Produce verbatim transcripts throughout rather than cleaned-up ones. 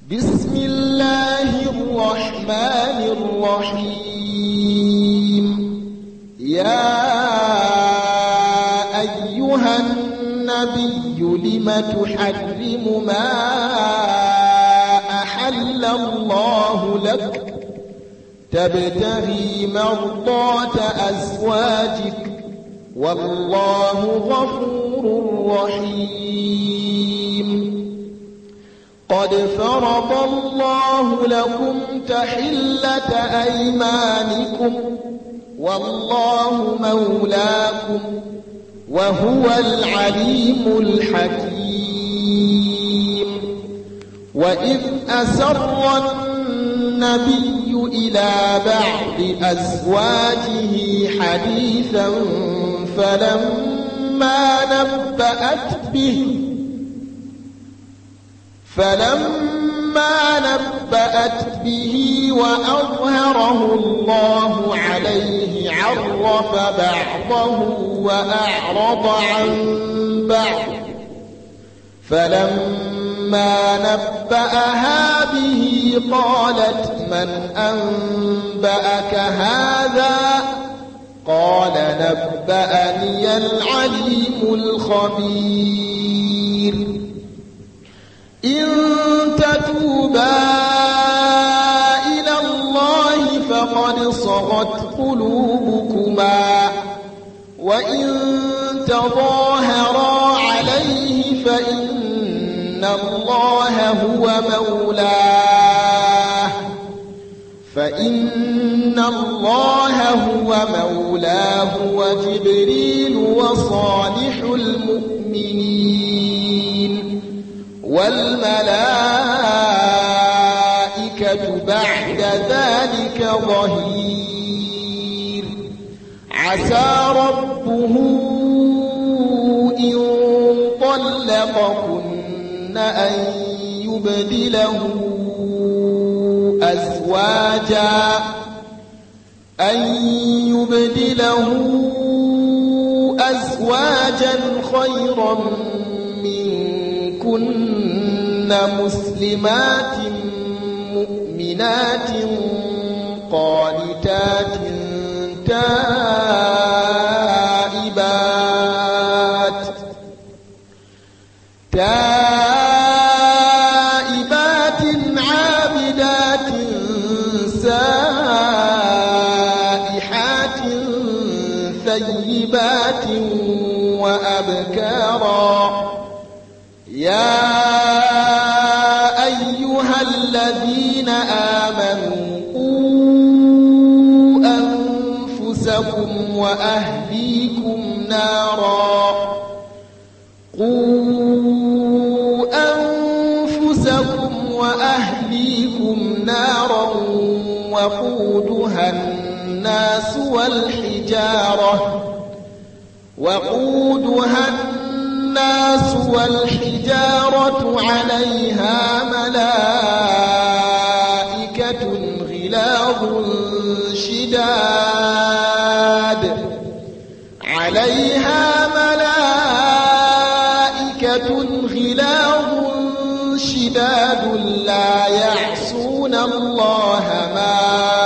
بسم الله الرحمن الرحيم. يا أيها النبي لم تحرم ما أحل الله لك تبتغي مرضات أزواجك والله غفور رحيم. قد فرض الله لكم تحلة أيمانكم والله مولاكم وهو العليم الحكيم. وإذ أسر النبي إلى بعض أزواجه حديثا فلما نبأت به فلما نبأت به وأظهره الله عليه عرف بعضه وأعرض عن بعض. فلما نبأها به قالت من أنبأك هذا؟ قال نبأني العليم الخبير. إن تتوبا إلى الله فقد صغت قلوبكما وإن تظاهرا عليه فإن الله هو مولاه فإن الله هو مولاه وجبريل وصالح المؤمنين والملائكة بعد ذلك ظهير. عسى ربه إن طلقكن أن يبدله أزواجا أن يبدله أزواجا خيرا منكن مسلمات مؤمنات قانتات تائبات تائبات عابدات سائحات ثيبات وأبكارا. يا أيها الذين آمنوا قوا أنفسكم وأهليكم نارا قوا أنفسكم وأهليكم نارا وقودها الناس والحجارة وقودها الناس والحجارة عليها ملائكة غلاظ شداد عليها ملائكة غلاظ شداد لا يعصون الله ما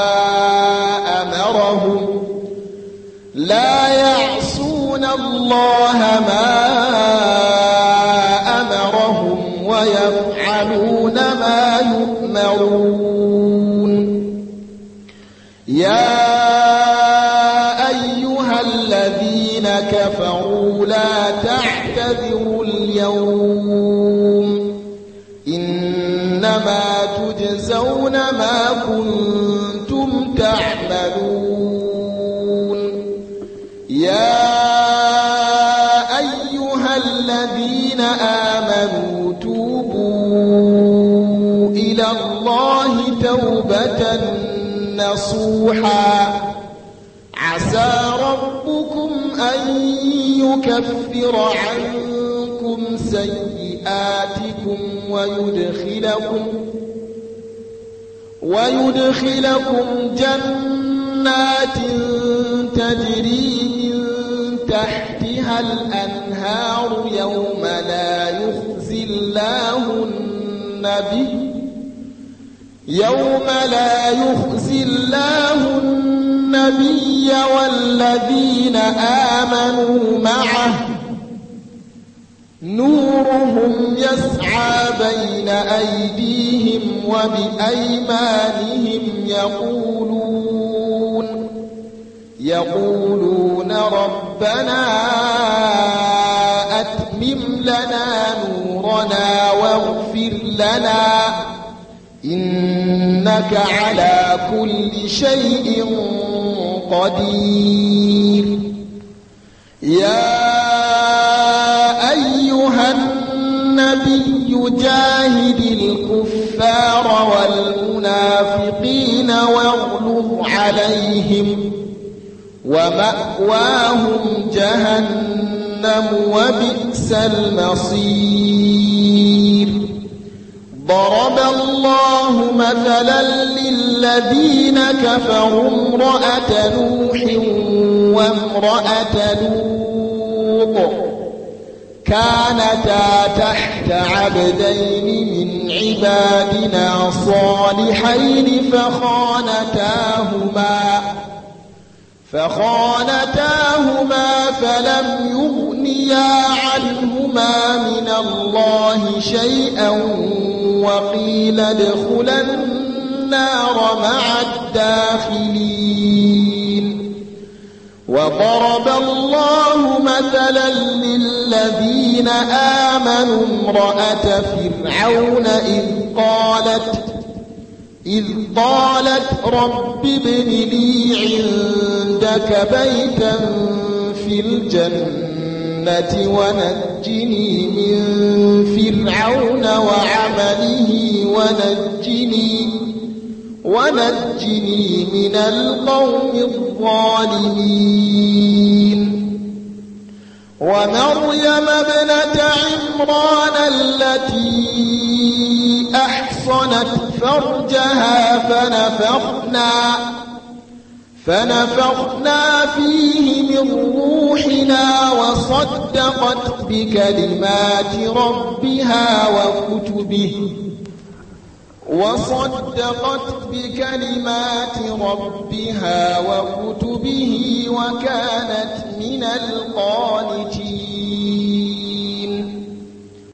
أمرهم لا يعصون الله ما أمرهم ويفعلون ما يؤمرون. يا أيها الذين كفروا لا تعتذروا اليوم إنما تجزون ما كنتم تعملون. يا أيها الذين آمنوا توبوا إلى الله توبة نصوحا عسى ربكم أن يكفر عنكم سيئاتكم ويدخلكم ويدخلكم جنات تجري من تحتها الأنهار يوم لا يخزي الله النبي يوم لا يخزي الله النبي والذين آمنوا معه نورهم يسعى بين أيديهم وبأيمانهم يقولون يقولون ربنا أتمم لنا نورنا واغفر لنا إنك على كل شيء قدير. يا أيها النبي جاهد الكفار والمنافقين واغلظ عليهم ومأواهم جهنم وبئس المصير. ضرب الله مثلا للذين كفروا امرأة نوح وامرأة لوط كانتا تحت عبدين من عبادنا صالحين فخانتاهما فخانتاهما فلم يغنيا عنهما من الله شيئا وقيل ادخلا النار مع الداخلين. وضرب الله مثلا للذين آمنوا امرأة فرعون إذ قالت إذ قالت رب ابن لي عندك بيتا في الجنة ونجني من فرعون وعمله ونجني ونجني من القوم الظالمين. ومريم ابنة عمران التي أحصنت فرجها فنفخنا فنفخنا فيه من روحنا وصدقت بكلمات ربها وكتبه وصدقت بكلمات ربها وكتبه وكانت من القانتين.